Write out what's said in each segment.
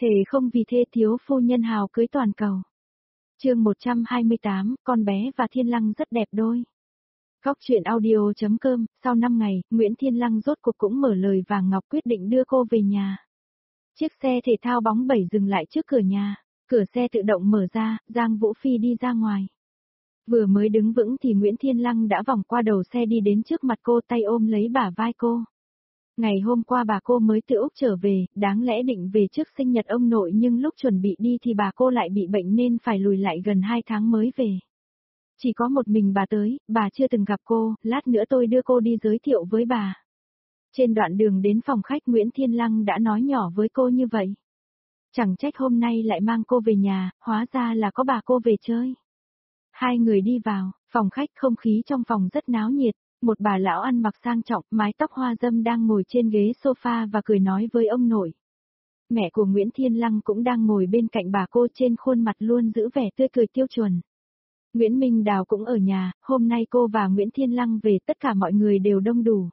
Thề không vì thê thiếu phu nhân hào cưới toàn cầu. Chương 128, con bé và Thiên Lăng rất đẹp đôi. Góc truyện audio.com, sau 5 ngày, Nguyễn Thiên Lăng rốt cuộc cũng mở lời và Ngọc quyết định đưa cô về nhà. Chiếc xe thể thao bóng bẩy dừng lại trước cửa nhà, cửa xe tự động mở ra, Giang Vũ Phi đi ra ngoài. Vừa mới đứng vững thì Nguyễn Thiên Lăng đã vòng qua đầu xe đi đến trước mặt cô, tay ôm lấy bả vai cô. Ngày hôm qua bà cô mới từ Úc trở về, đáng lẽ định về trước sinh nhật ông nội nhưng lúc chuẩn bị đi thì bà cô lại bị bệnh nên phải lùi lại gần 2 tháng mới về. Chỉ có một mình bà tới, bà chưa từng gặp cô, lát nữa tôi đưa cô đi giới thiệu với bà. Trên đoạn đường đến phòng khách Nguyễn Thiên Lăng đã nói nhỏ với cô như vậy. Chẳng trách hôm nay lại mang cô về nhà, hóa ra là có bà cô về chơi. Hai người đi vào, phòng khách không khí trong phòng rất náo nhiệt. Một bà lão ăn mặc sang trọng, mái tóc hoa râm đang ngồi trên ghế sofa và cười nói với ông nội. Mẹ của Nguyễn Thiên Lăng cũng đang ngồi bên cạnh bà cô, trên khuôn mặt luôn giữ vẻ tươi cười tiêu chuẩn. Nguyễn Minh Đào cũng ở nhà, hôm nay cô và Nguyễn Thiên Lăng về, tất cả mọi người đều đông đủ.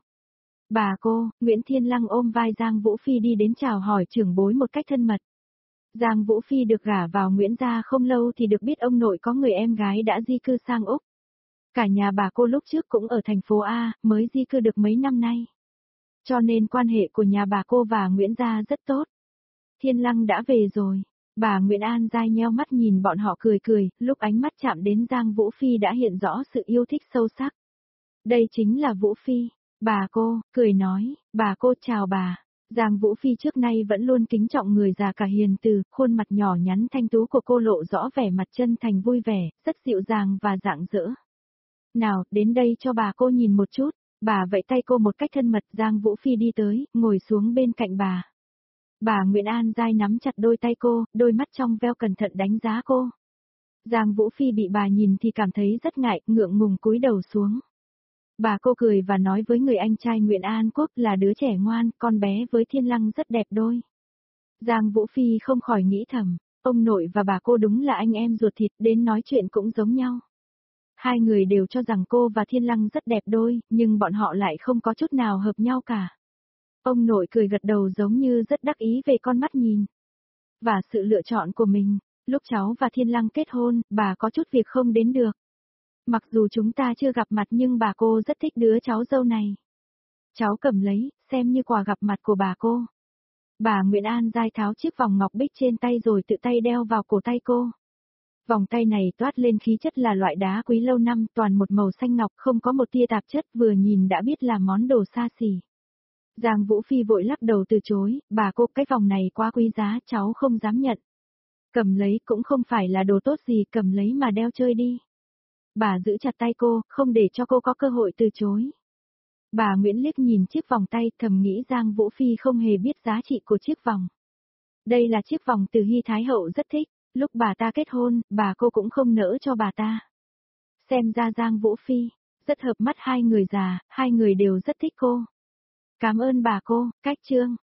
Bà cô, Nguyễn Thiên Lăng ôm vai Giang Vũ Phi đi đến chào hỏi trưởng bối một cách thân mật. Giang Vũ Phi được gả vào Nguyễn gia không lâu thì được biết ông nội có người em gái đã di cư sang Úc. Cả nhà bà cô lúc trước cũng ở thành phố A, mới di cư được mấy năm nay. Cho nên quan hệ của nhà bà cô và Nguyễn gia rất tốt. Thiên Lăng đã về rồi. Bà Nguyễn An dai nheo mắt nhìn bọn họ cười cười, lúc ánh mắt chạm đến Giang Vũ Phi đã hiện rõ sự yêu thích sâu sắc. Đây chính là Vũ Phi. Bà cô, cười nói, bà cô chào bà. Giang Vũ Phi trước nay vẫn luôn kính trọng người già cả hiền từ, khuôn mặt nhỏ nhắn thanh tú của cô lộ rõ vẻ mặt chân thành vui vẻ, rất dịu dàng và rạng rỡ. Nào, đến đây cho bà cô nhìn một chút. Bà vẫy tay cô một cách thân mật, Giang Vũ Phi đi tới, ngồi xuống bên cạnh bà. Bà Nguyễn An dai nắm chặt đôi tay cô, đôi mắt trong veo cẩn thận đánh giá cô. Giang Vũ Phi bị bà nhìn thì cảm thấy rất ngại, ngượng ngùng cúi đầu xuống. Bà cô cười và nói với người anh trai Nguyễn An Quốc là đứa trẻ ngoan, con bé với Thiên Lăng rất đẹp đôi. Giang Vũ Phi không khỏi nghĩ thầm, ông nội và bà cô đúng là anh em ruột thịt, đến nói chuyện cũng giống nhau. Hai người đều cho rằng cô và Thiên Lăng rất đẹp đôi, nhưng bọn họ lại không có chút nào hợp nhau cả. Ông nội cười gật đầu giống như rất đắc ý về con mắt nhìn và sự lựa chọn của mình. Lúc cháu và Thiên Lăng kết hôn, bà có chút việc không đến được. Mặc dù chúng ta chưa gặp mặt nhưng bà cô rất thích đứa cháu dâu này. Cháu cầm lấy, xem như quà gặp mặt của bà cô. Bà Nguyễn An dai tháo chiếc vòng ngọc bích trên tay rồi tự tay đeo vào cổ tay cô. Vòng tay này toát lên khí chất là loại đá quý lâu năm, toàn một màu xanh ngọc, không có một tia tạp chất, vừa nhìn đã biết là món đồ xa xỉ. Giang Vũ Phi vội lắc đầu từ chối, bà cô, cái vòng này quá quý giá, cháu không dám nhận. Cầm lấy cũng không phải là đồ tốt gì, cầm lấy mà đeo chơi đi. Bà giữ chặt tay cô, không để cho cô có cơ hội từ chối. Bà Nguyễn liếc nhìn chiếc vòng tay, thầm nghĩ Giang Vũ Phi không hề biết giá trị của chiếc vòng. Đây là chiếc vòng từ Hy Thái Hậu rất thích. Lúc bà ta kết hôn, bà cô cũng không nỡ cho bà ta. Xem ra Giang Vũ Phi, rất hợp mắt hai người già, hai người đều rất thích cô. Cảm ơn bà cô, cách chương.